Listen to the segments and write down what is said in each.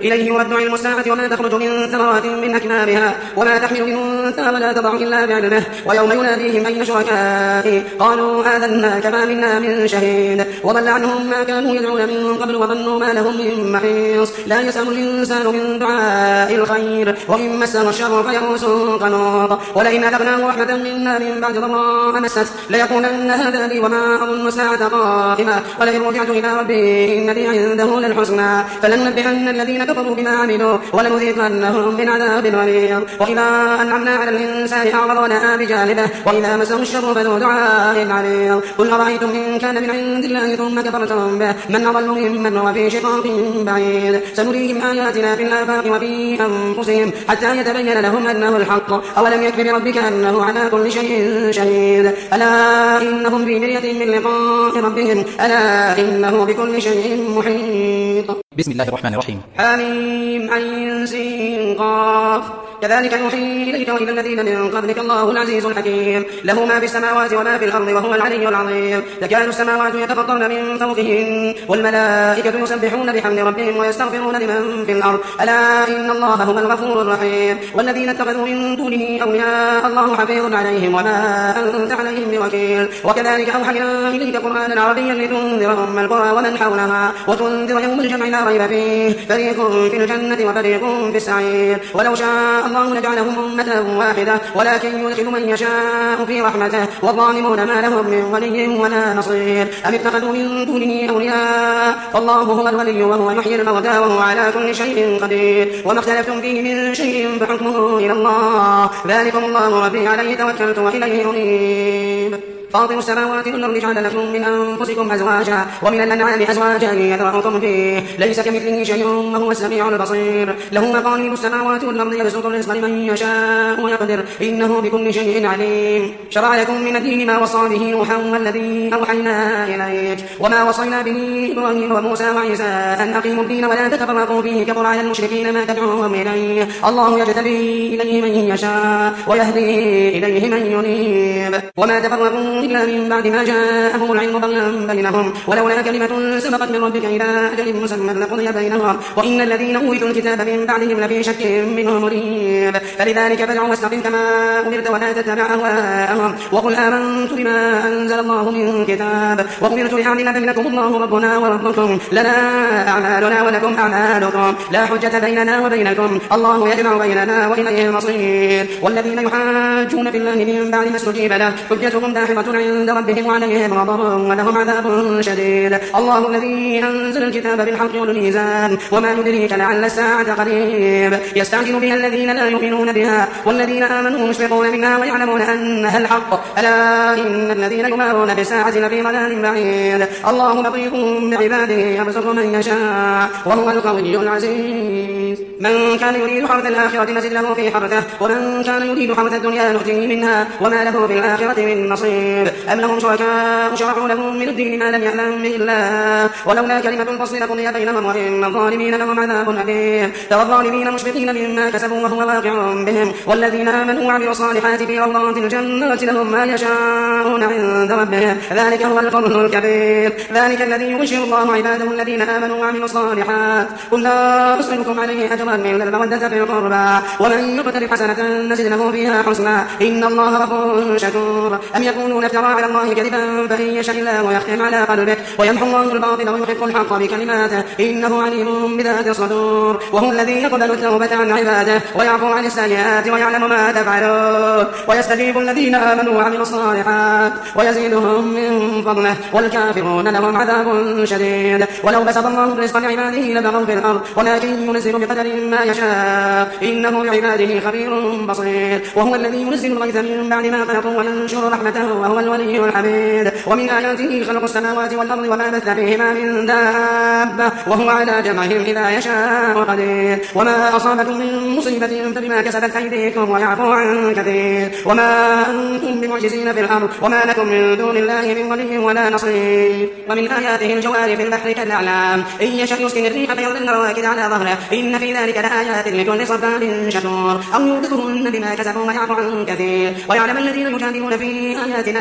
إليه يرد علم الساعة وما تخرج من ثمرات من أكمامها وما تحمل من أنثى ولا تضع إلا بعلمه ويوم يناديهم أين شركائي قالوا آذناك ما منا من شهيد وضل عنهم ما كانوا يدعون من قبل وظنوا ما لهم من محيص لا يسأم الإنسان من دعاء الخير وإن مسه الشر فيئوس قنوط ولئن أذقناه رحمة منا من بعد ضراء مسته ليقولن هذا لي وما أظن الساعة قائمة ولئن رجعت إلى ربي إن لي عنده للحسنى فلننبئن الذين كفروا بما عملوا ولنذيقنهم من عذاب غليظ وإذا أنعمنا على الإنسان أعرض ونأى بجانبه وإذا مسه الشر فذو دعاء عريض قل أرأيتم إن كان من عند الله ثم كفرتم به من أضل ممن هو في شقاق بعيد سنريهم آياتنا في الآفاق وفي أنفسهم حتى يتبين لهم أنه الحق أولم يكف بربك أنه على كل شيء شهيد ألا إنهم في مرية من لقاء ربهم ألا إنه بكل شيء محيط. بسم الله الرحمن الرحيم. حميم عين سين قاف كذلك يوحي إليك وإلى الذين من قبلك الله العزيز الحكيم له ما في السماوات وما في الأرض وهو العلي العظيم تكاد السماوات يتفطرن من فوقهن والملائكة يسبحون بحمد ربهم ويستغفرون لمن في الأرض ألا إن الله هو الغفور الرحيم والذين اتخذوا من دونه أولياء الله حفيظ عليهم وما أنت عليهم بوكيل وكذلك أوحينا إليك قرآنا عربيا لتنذر أم القرى ومن حولها وتنذر يوم الجمع لا ريب فيه فريق في الجنة وفريق في السعير ولو شاء الله لجعلهم أمة واحدة ولكن يدخل من يشاء في رحمته والظالمون ما لهم من ولي ولا نصير أم اتخذوا من دونه أولياء فالله هو الولي وهو يحيي الموتى وهو على كل شيء قدير وما اختلفتم فيه من شيء فحكمه إلى الله ذلكم الله ربي عليه توكلت وإليه أنيب فاطر السماوات والأرض جعل لكم من أنفسكم أزواجا ومن الأنعام أزواجا يذرأكم فيه ليس كمثله شيء وهو السميع البصير له مقاليد السماوات والأرض يبسط الرزق لمن يشاء ويقدر إنه بكل شيء عليم شرع لكم من الدين ما وصى به نوحا والذي أوحينا إليك وما وصينا به إبراهيم وموسى وعيسى أن أقيموا الدين ولا تتفرقوا فيه كبر على المشركين ما تدعوهم إليه الله يجتبي إليه من يشاء ويهدي إليه من ينيب وما تفرقوا إلا من بعد ما جاءهم العلم بغيا بينهم ولولا كلمة سبقت من ربك إلى أجل مسمى لقضي بينهم وإن الذين أوتوا الكتاب من بعدهم لفي شك منه مريب فلذلك فادع واستقم كما أمرت ولا تتبع أهواءهم وقل آمنت بما أنزل الله من كتاب وأمرت لأعدل بينكم الله ربنا وربكم لنا أعمالنا ولكم أعمالكم لا حجة بيننا وبينكم الله يجمع بيننا وإليه المصير والذين يحاجون في الله من بعد ما استجيب له حجتهم داحضة عند ربهم وعليهم غضب ولهم عذاب شديد الله الذي أنزل الكتاب بالحق والميزان وما يدريك لعل الساعة قريب يستعجل بها الذين لا يؤمنون بها والذين آمنوا مشفقون منها ويعلمون أنها الحق ألا إن الذين يمارون بالساعة لفي ضلال بعيد الله لطيف بعباده يرزق من يشاء وهو القوي العزيز من كان يريد حرث الآخرة نزل له في حرثه ومن كان يريد حرث الدنيا نؤتيه منها وما له في الآخرة من نصيب أم لهم شركاء شرعوا لهم من الدين ما لم يعلم به الله ولولا كلمة الفصل لقضي بينهم وإن الظالمين لهم عذاب أليم ترى الظالمين مشفقين مما كسبوا وهو واقع بهم والذين آمنوا وعملوا الصالحات في روضات الجنة لهم ما يشاءون عند ربهم ذلك هو الفضل الكبير ذلك الذي يبشر الله عباده الذين آمنوا وعملوا الصالحات قل لا أسألكم عليه أجرا إلا المودة في القربى ومن يقترف حسنة نزد له فيها حسنا إن الله غفور شكور أم يقولون افترى على الله كذبا فإن يشاء الله يختم على قلبك ويمحو الله الباطل ويحق الحق بكلماته إنه عليم بذات الصدور وهو الذي يقبل التوبة عن عباده ويعفو عن السيئات ويعلم ما تفعلون ويستجيب الذين آمنوا وعملوا الصالحات ويزيدهم من فضله والكافرون لهم عذاب شديد ولو بسط الله الرزق لعباده لبغوا في الأرض ولكن ينزل بقدر ما يشاء إنه بعباده خبير بصير وهو الذي ينزل الغيث من بعد ما قنطوا وينشر رحمته وهو الولي الحميد ومن آياته خلق السماوات والأرض وما بث فيهما من دابة وهو على جمعهم إذا يشاء قدير وما أصابكم من مصيبة فبما كسبت أيديكم ويعفو عن كثير وما أنتم بمعجزين في الأرض وما لكم من دون الله من ولي ولا نصير ومن آياته الجوار في البحر كالأعلام إن يشأ يسكن الريح فيظلن رواكد على ظهره إن في ذلك لآيات لكل صبار شكور أو يوبقهن بما كسبوا ويعفو عن كثير ويعلم الذين يجادلون في آياتنا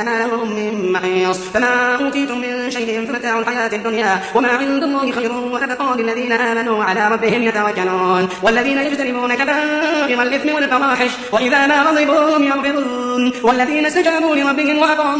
الكافرين ما لهم من محيص فما أوتيتم من شيء فمتاع الحياة الدنيا وما عند الله خير وأبقى للذين آمنوا على ربهم يتوكلون والذين يجتنبون كبائر الإثم والفواحش وإذا ما غضبوا هم يغفرون والذين استجابوا لربهم وأقاموا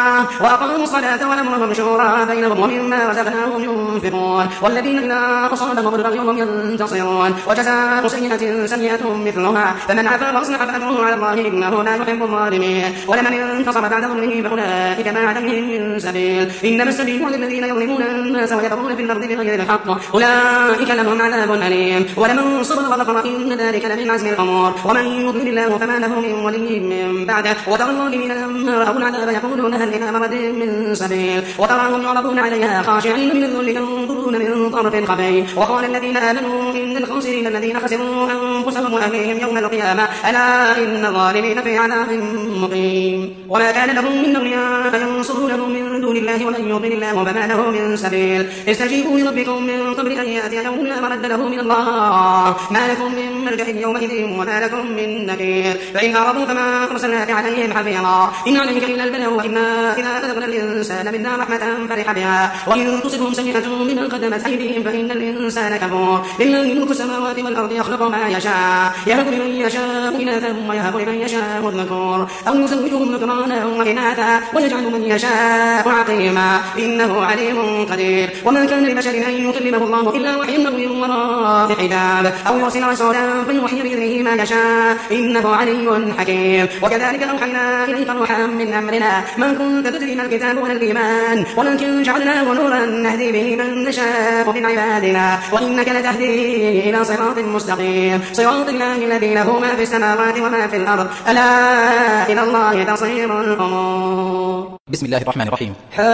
الصلاة وأمرهم شورى بينهم ومما رزقناهم ينفقون والذين إذا أصابهم البغي هم ينتصرون وجزاء سيئة سيئة مثلها فمن عفا وأصلح فأجره على الله إنه لا يحب الظالمين ولمن انتصر بعد ظلمه فأولئك ما عليهم من سبيل إنما السبيل للذين يظلمون الناس ويبغون في الأرض بغير الحق أولئك لهم عذاب أليم ولمن صبر وغفر إن ذلك لمن عزم الأمور ومن يضلل الله فما له من ولي من بعده وترى الظالمين لما رأوا العذاب يقولون هل إلى مرد من سبيل وتراهم يعرضون عليها خاشعين من الذل ينظرون من طرف خفي وقال الذين آمنوا إن الخاسرين الذين خسروا أنفسهم وأهليهم يوم القيامة ألا إن الظالمين في عذاب مقيم وما كان لهم من أولياء ينصرونهم من دون الله ومن يضلل الله فما له من سبيل استجيبوا لربكم من قبل أن يأتي يوم لا مرد له من الله ما لكم من ملجأ يومئذ وما لكم من نكير فإن أعرضوا فما أرسلناك عليهم حفيظا إن عليك إلا البلاغ وإنا إذا أذقنا الإنسان منا رحمة فرح بها وإن تصبهم سيئة بما قدمت أيديهم فإن الإنسان كفور لله ملك السماوات والأرض يخلق ما يشاء يهب لمن يشاء إناثا ويهب لمن يشاء الذكور أو يزوجهم ذكرانا وإناثا ويجعل من يشاء عقيما إنه عليم قدير وما كان لبشر أن يكلمه الله إلا وحيا من وراء حجاب أو يرسل رسولا فيوحي بإذنه ما يشاء إنه علي حكيم وكذلك أوحينا إليك روحا من أمرنا ما كنت تدري ما الكتاب ولا الإيمان ولكن جعلناه نورا نهدي به من نشاء من عبادنا وإنك لتهدي إلى صراط مستقيم صراط الله الذي له ما في السماوات وما في الأرض ألا إلى الله تصير الأمور. بسم الله الرحمن الرحيم.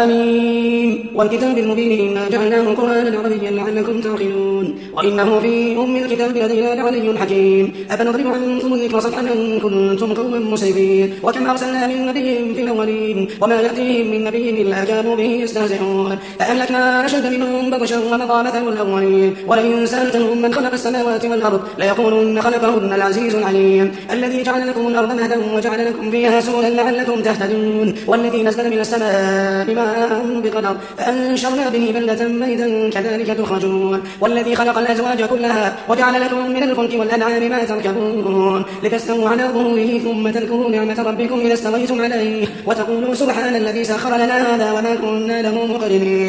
حميم والكتاب المبين إنا جعلناه قرآنا عربيا لعلكم تعقلون وإنه في أم الكتاب لدينا لعلي حكيم أفنضرب عنكم الذكر صفحا أن كنتم قوما مسرفين وكم أرسلنا من نبي في الأولين وما يأتيهم من نبي إلا كانوا به يستهزئون فأهلكنا أشد منهم بطشا ومضى مثل الأولين ولئن سألتهم من خلق السماوات والأرض ليقولن خلقهن العزيز العليم الذي جعل لكم الأرض مهدا وجعل لكم فيها سبلا لعلكم تهتدون والذي نزل من السماء ماء بقدر فأنشرنا به بلدة ميتا كذلك تخرجون والذي خلق الأزواج كلها وجعل لكم من الفلك والأنعام ما تركبون لتستووا على ظهوره ثم تذكروا نعمة ربكم إذا استويتم عليه وتقولوا سبحان الذي سخر لنا هذا وما كنا له مقرنين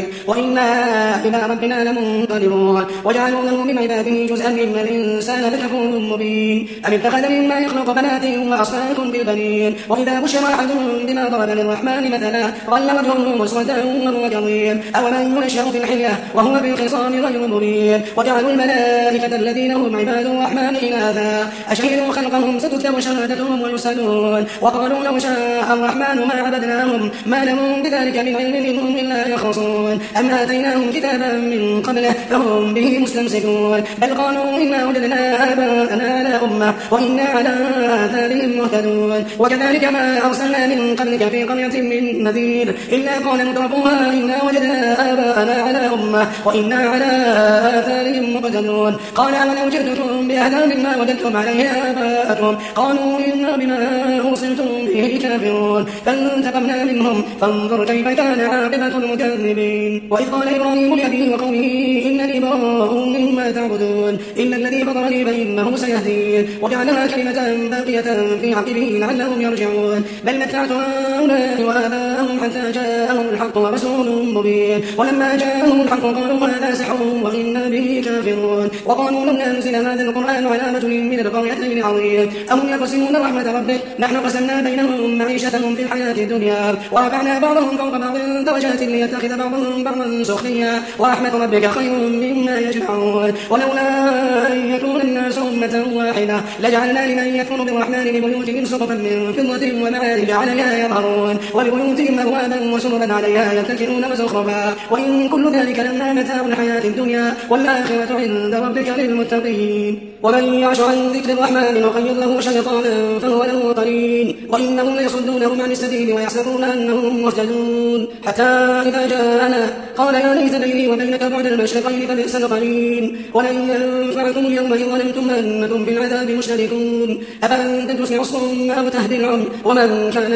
وإنا إلى ربنا لمنقلبون وجعلوا له من عباده جزءا إن الإنسان لكفور مبين أم اتخذ مما يخلق بنات وأصفاكم بالبنين وإذا بشر أحدهم بما ضرب للرحمن مثلا ظل وجهه مسودا وهو كظيم أومن ينشأ في الحلية وهو في الخصام غير مبين وجعلوا الملائكة الذين هم عباد الرحمن إناثا أشهدوا خلقهم ستكتب شهادتهم ويسألون وقالوا لو شاء الرحمن ما عبدناهم ما لهم بذلك من علم منهم إلا يخرصون أم آتيناهم كتابا من قبله فهم به مستمسكون بل قالوا إنا وجدنا آباءنا على أمة وإنا على آثارهم مهتدون وكذلك ما أرسلنا من قبلك في قرية من نذير إلا قال مترفوها إنا وجدنا آباءنا على أمة وإنا على آثارهم مقتدون قال ولو جئتكم بأهدى مما وجدتم عليه آباءكم قالوا إنا بما أرسلتم به كافرون فانتقمنا منهم فانظر كيف كان عاقبة المكذبين وإذ قال إبراهيم لأبيه وقومه إنني براء مما تعبدون إلا الذي فطرني فإنه سيهدين وجعلها كلمة باقية في عقبه لعلهم يرجعون بل متعت هؤلاء وآباءهم حتى جاءهم الحق ورسول مبين ولما جاءهم الحق قالوا هذا سحر وإنا به كافرون وقالوا لن ننزل هذا القرآن على رجل من القريتين عظيم أهم يقسمون رحمة ربك نحن قسمنا بينهم معيشتهم في الحياة الدنيا ورفعنا بعضهم فوق بعض درجات ليتخذ بعضهم بعضا سخريا ورحمة ربك خير مما يجمعون ولولا أن يكون الناس أمة واحدة لجعلنا لمن يكفر بالرحمن لبيوتهم سقفا من فضة ومعارج عليها يظهرون ولبيوتهم أبوابا وسررا عليها يتكئون وزخرفا وإن كل ذلك لما متاع الحياة الدنيا والآخرة عند ربك للمتقين ومن يعش عن ذكر الرحمن نقيض له شيطانا فهو له قرين وإنهم ليصدونهم عن السبيل ويحسبون أنهم مهتدون حتى إذا جاءنا قال يا ليت بيني وبينك بعد المشرقين فبئس القرين ولن ينفعكم اليوم إذ ظلمتم أنكم بالعذاب مشتركون أفأنت تسمع الصم أو تهدي العمي ومن كان في ضلال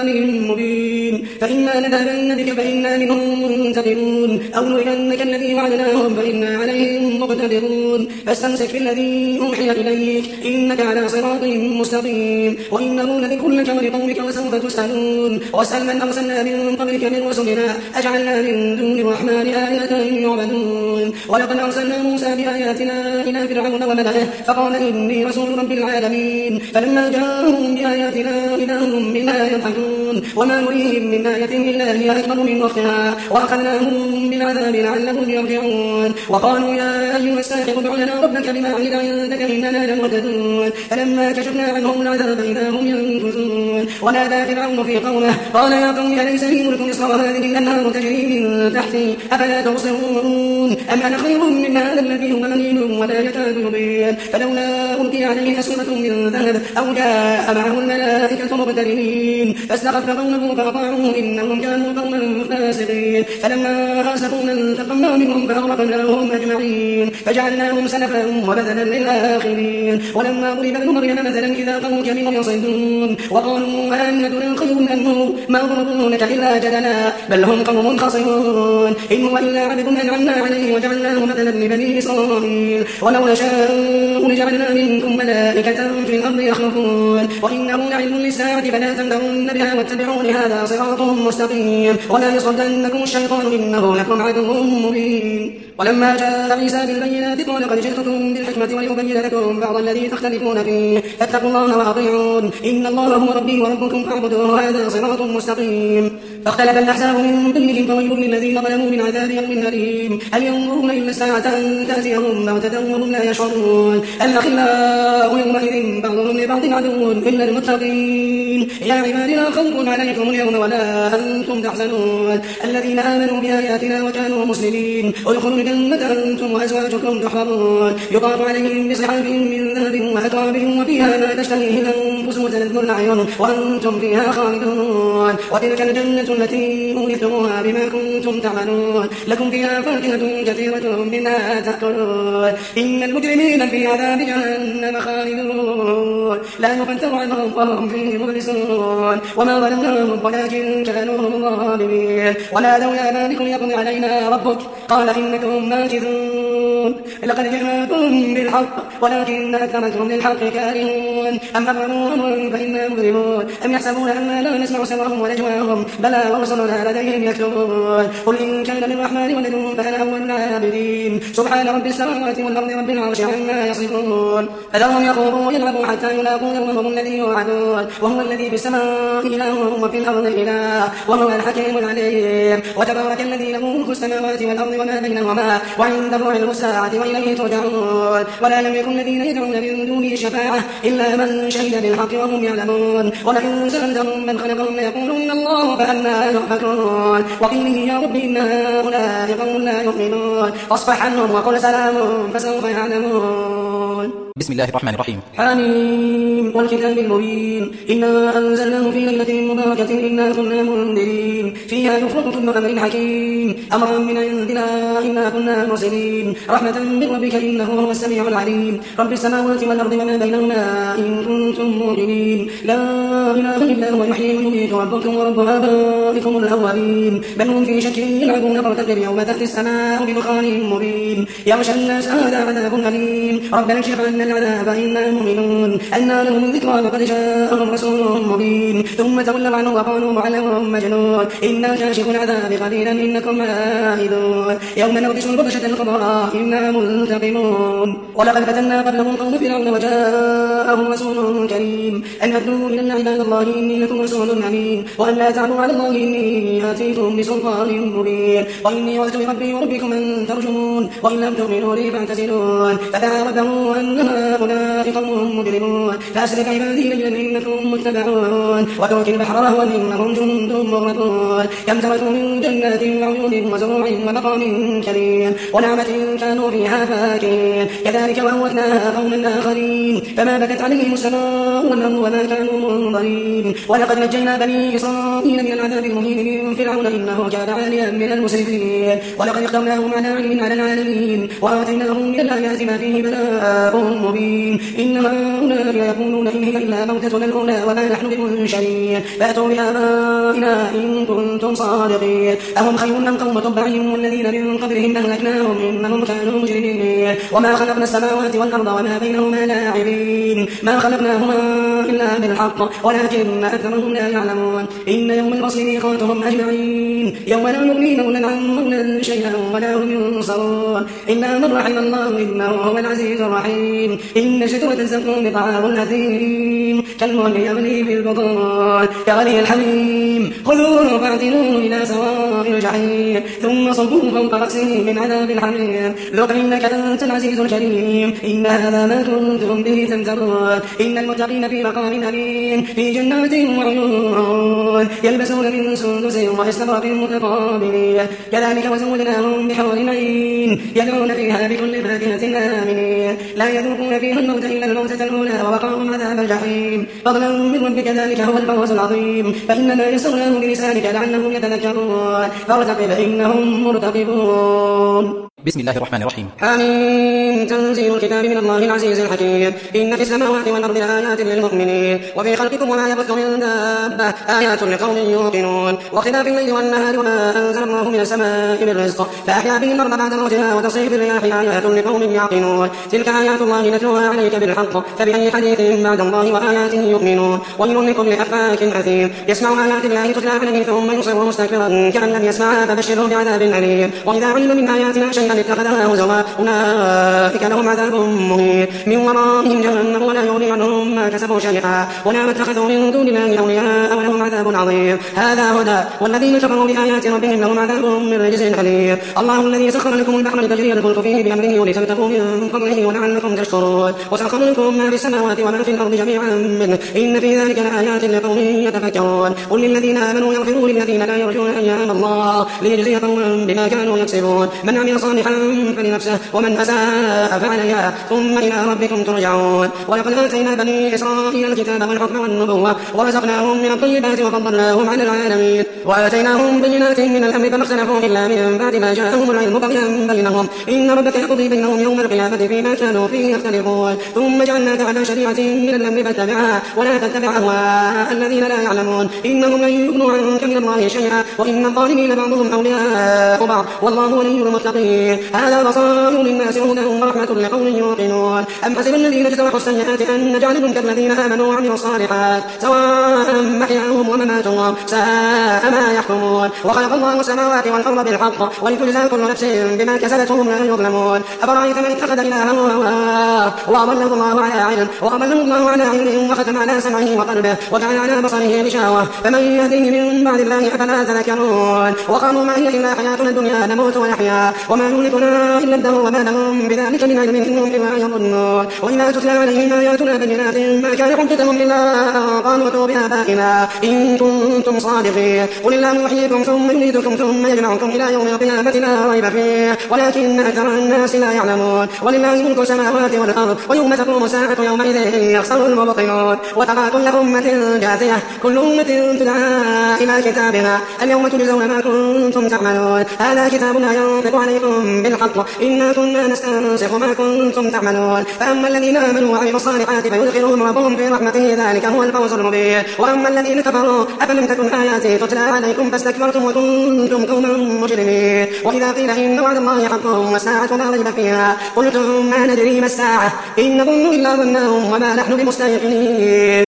بإمام مبين فإما نذهبن بك فإنا منهم منتقمون أو نرينك الذي وعدناهم فإنا عليهم مقتدرون فاستمسك بالذي أوحي إليك إنك على صراط مستقيم وإنه لذكر لك ولقومك وسوف تسألون واسأل من أرسلنا من قبلك من رسلنا أجعلنا من دون الرحمن آلهة يعبدون ولقد أرسلنا موسى بآياتنا إلى فرعون وملئه فقال إني رسول رب العالمين فلما جاءهم بآياتنا إذا هم منها يضحكون وما نريهم من آية إلا هي أكبر من أختها وأخذناهم بالعذاب لعلهم يرجعون وقالوا يا أيها الساحر ادع لنا ربك بما عهد عندك إننا لمهتدون فلما كشفنا عنهم العذاب إذا هم ينكثون ونادى فرعون في قومه قال يا قوم أليس لي ملك مصر وهذه الأنهار تجري من تحتي أفلا تبصرون أم أنا خير من هذا الذي هو مهين ولا يكاد يبين فلولا ألقي عليه أسورة من ذهب أو جاء معه الملائكة مقترنين فاستخف قومه فأطاعوه إنهم كانوا قوما فاسقين فلما آسفونا انتقمنا منهم فأغرقناهم أجمعين فجعلناهم سلفا وبدلا للآخرين ولما ضرب ابن مريم مثلا إذا قومك منه يصدون وقالوا أآلهتنا خير من نور ما ضربونك إلا جدلا بل هم قوم خاسرون إن هو إلا عبد أنعمنا عليه وجعلناه مثلا لبني إسرائيل ولو نشاء لجعلنا منكم ملائكة في الأرض يخلفون وإنه لعلم للساعة فلا تمترن بها واتبعون هذا صراط مستقيم ولا يصدنكم الشيطان إنه لكم عدو مبين ولما جاء عيسى بالبينات قال قد جئتكم بالحكمة ولأبين لكم بعض الذي تختلفون فيه فاتقوا الله وأطيعون إن الله هو ربي وربكم فاعبدوه هذا صراط مستقيم فاختلف الأحزاب من بينهم فويل للذين ظلموا من عذاب يوم أليم هل ينظرون إلا الساعة أن تأتيهم بغتة وهم لا يشعرون الأخلاء يومئذ بعضهم لبعض عدو إلا المتقين يا عبادي لا خوف عليكم اليوم ولا أنتم تحزنون الذين آمنوا بآياتنا وكانوا مسلمين ادخلوا الجنة أنتم وأزواجكم تحبرون يطاف عليهم بصحاف من ذهب وأكواب وفيها ما تشتهيه الأنفس وتلذ الأعين وأنتم فيها خالدون وتلك الجنة التي أورثتموها بما كنتم تعملون لكم فيها فاكهة كثيرة منها تأكلون إن المجرمين في عذاب جهنم خالدون لا يفتر عنهم وهم فيه مبلسون وما ظلمناهم ولكن كانوا هم الظالمين ونادوا يا مالك ليقضي علينا ربك قال إنكم ماكثون لقد جئناكم بالحق ولكن أكثركم للحق كارهون أم أمروا أمرا فإنا مظلمون أم يحسبون أننا لا نسمع سرهم ونجواهم بلى ورسلنا لديهم يكتبون قل إن كان للرحمن ولد فأنا أول العابدين سبحان رب السماوات والأرض رب العرش عما يصفون فذرهم يخوضوا ويلعبوا حتى يلاقوا يومهم الذي يوعدون وهو الذي في السماء إله وفي الأرض إله وهو الحكيم العليم وتبارك الذي له ملك السماوات والأرض وما بينهما وعنده علم الساعة وإليه ترجعون ولا يملك الذين يدعون من دونه شفاعة إلا من شهد بالحق وهم يعلمون ولئن سألتهم من خلقهم ليقولن الله فأنى يؤفكون وقيله يا رب إن هؤلاء قوم لا يؤمنون فاصفح عنهم وقل سلام فسوف يعلمون بسم الله الرحمن الرحيم حميم والكتاب المبين إنا أنزلناه في ليلة مباركة إنا كنا منذرين فيها يفرق كل أمر حكيم أمرا من عندنا إنا كنا مرسلين رحمة من ربك إنه هو السميع العليم رب السماوات والأرض وما بينهما إن كنتم موقنين لا إله إلا هو يحيي ويميت ربكم ورب آبائكم الأولين بل هم في شك يلعبون فارتقب يوم تأتي السماء بدخان مبين يغشى الناس هذا عذاب أليم ربنا اكشف عنا العذاب إنا مؤمنون أنى لهم الذكرى وقد جاءهم رسول مبين ثم تولوا عنه وقالوا معلم مجنون إنا كاشف العذاب قليلا إنكم عائدون يوم نبطش البطشة الكبرى إنا منتقمون ولقد فتنا قبلهم قوم فرعون وجاءهم رسول كريم أن أدعوا إلى عباد الله إني لكم رسول أمين وأن لا تعلوا على الله إني آتيكم بسلطان مبين وإني عذت بربي وربكم أن ترجمون وإن لم تؤمنوا لي فاعتزلون فدعا ربه أن هؤلاء قوم مجرمون فأسر بعبادي ليلا إنكم متبعون وترك البحر رهوا إنهم جند مغرقون كم تركوا من جنات وعيون وزروع ومقام كريم ونعمة كانوا فيها فاكهين كذلك وأورثناها قوما آخرين فما بكت عليهم السماء والأرض وما كانوا منظرين قليل. ولقد نجينا بني إسرائيل من العذاب المهين من فرعون إنه كان عاليا من المسرفين. ولقد اخترناهم على علم على العالمين وآتيناهم من الآيات ما فيه بلاء مبين. إن هؤلاء يقولون إن هي إلا موتتنا الأولى وما نحن بمنشرين فأتوا بآبائنا إن كنتم صادقين. أهم خير أم قوم تبع والذين من قبلهم أهلكناهم إنهم كانوا مجرمين. وما خلقنا السماوات والأرض وما بينهما لاعبين ما خلقناهما إلا بالحق ولكن أكثرهم لا يعلمون. إن يوم الفصل ميقاتهم أجمعين يوم لا يغني مولى عن مولى شيئا ولا هم ينصرون إلا من رحم الله إنه هو العزيز الرحيم. إن شجرة الزقوم طعام الأثيم كالمهل يغلي بالبطون كغلي الحميم خذوه فاعتلوه إلى سواء الجحيم ثم صبوه فوق رأسه من عذاب الحميم ذق إنك أنت العزيز الكريم. إن هذا ما كنتم به تمترون. إن المتقين في مقام أمين في جنات وعيون يلبسون من سندس واستبرق متقابلين كذلك وزودناهم بحور عين يدعون فيها بكل فاكهة آمنين لا يذوقون فيها الموت إلا الموتة الأولى ووقاهم عذاب الجحيم فضلا من ربك ذلك هو الفوز العظيم. فإنما يسرناه بلسانك لعلهم يتذكرون فارتقب إنهم مرتقبون. بسم الله الرحمن الرحيم. حميم تنزيل الكتاب من الله العزيز الحكيم. إن في السماوات والأرض لآيات للمؤمنين وفي خلقكم وما يبث من دابة آيات لقوم يوقنون واختلاف الليل والنهار وما أنزل الله من السماء من رزق فأحيا به الأرض بعد موتها وتصريف الرياح آيات لقوم يعقلون تلك آيات الله نتلوها عليك بالحق فبأي حديث بعد الله وآياته يؤمنون. ويل لكل أفاك أثيم يسمع آيات الله تتلى عليه ثم يصر مستكبرا كأن لم يسمعها فبشره بعذاب أليم. وإذا علم من آياتنا شيئا اتخذها هزوا أولئك لهم عذاب مهين من ورائهم جهنم ولا يغني عنهم ما كسبوا شيئا ولا ما اتخذوا من دون الله أولياء ولهم عذاب عظيم. هذا هدى والذين كفروا بآيات ربهم لهم عذاب من رجز أليم. الله الذي سخر لكم البحر لتجري الفلك فيه بأمره ولتبتغوا من فضله ولعلكم تشكرون وسخر لكم ما في السماوات وما في الأرض جميعا منه إن في ذلك لآيات لقوم يتفكرون. قل للذين آمنوا يغفروا للذين لا يرجون أيام الله ليجزي قوما بما كانوا يكسبون من عمل صالحا فلنفسه ومن أساء فعليها ثم إلى ربكم ترجعون. ولقد آتينا بني إسرائيل الكتاب والحكم والنبوة ورزقناهم من الطيبات وفضلناهم على العالمين وآتيناهم بينات من الأمر فما اختلفوا إلا من بعد ما جاءهم العلم بغيا بينهم إن ربك يقضي بينهم يوم القيامة فيما كانوا فيه يختلفون ثم جعلناك على شريعة من الأمر فاتبعها ولا تتبع أهواء الذين لا يعلمون إنهم لن يغنوا عنك من الله شيئا وإن الظالمين بعضهم أولياء بعض والله ولي المتقين. هذا بصائر للناس وهدى ورحمة لقوم يوقنون. أم حسب الذين اجترحوا السيئات أن نجعلهم كالذين آمنوا وعملوا الصالحات سواء محياهم ومماتهم ساء ما يحكمون. وخلق الله السماوات والأرض بالحق ولتجزى كل نفس بما كسبت وهم لا يظلمون. أفرأيت من اتخذ إلهه هواه وأضله الله على علم وختم على سمعه وقلبه وجعل على بصره غشاوة فمن يهديه من بعد الله أفلا تذكرون. وقالوا ما هي إلا حياتنا الدنيا نموت ونحيا وما يهلكنا إلا الدهر وما لهم بذلك من علم إنهم إلا يظنون. وإذا تتلى عليهم آياتنا بينات ما كان حجتهم إلا قالوا ائتوا بآبائنا إن كنتم صادقين. قل الله يحييكم ثم يميتكم ثم يجمعكم إلى يوم القيامة لا ريب فيه ولكن أكثر الناس لا يعلمون. ولله ملك السماوات والأرض ويوم تقوم الساعة يومئذ يخسر المبطلون. وترى كل أمة جاثية كل أمة تدعى إلى كتابها اليوم تجزون ما كنتم تعملون. هذا كتابنا ينطق عليكم بالحق إنا كنا نستنسخ ما كنتم تعملون. فأما الذين آمنوا وعملوا الصالحات فيدخلهم ربهم في رحمته ذلك هو الفوز المبين. وأما الذين كفروا أفلم تكن آياتي تتلى عليكم فاستكبرتم وكنتم قوما مجرمين. وإذا قيل إن وعد الله حق والساعة لا ريب فيها قلتم ما ندري ما الساعة إن نظن إلا ظنا وما نحن بمستيقنين.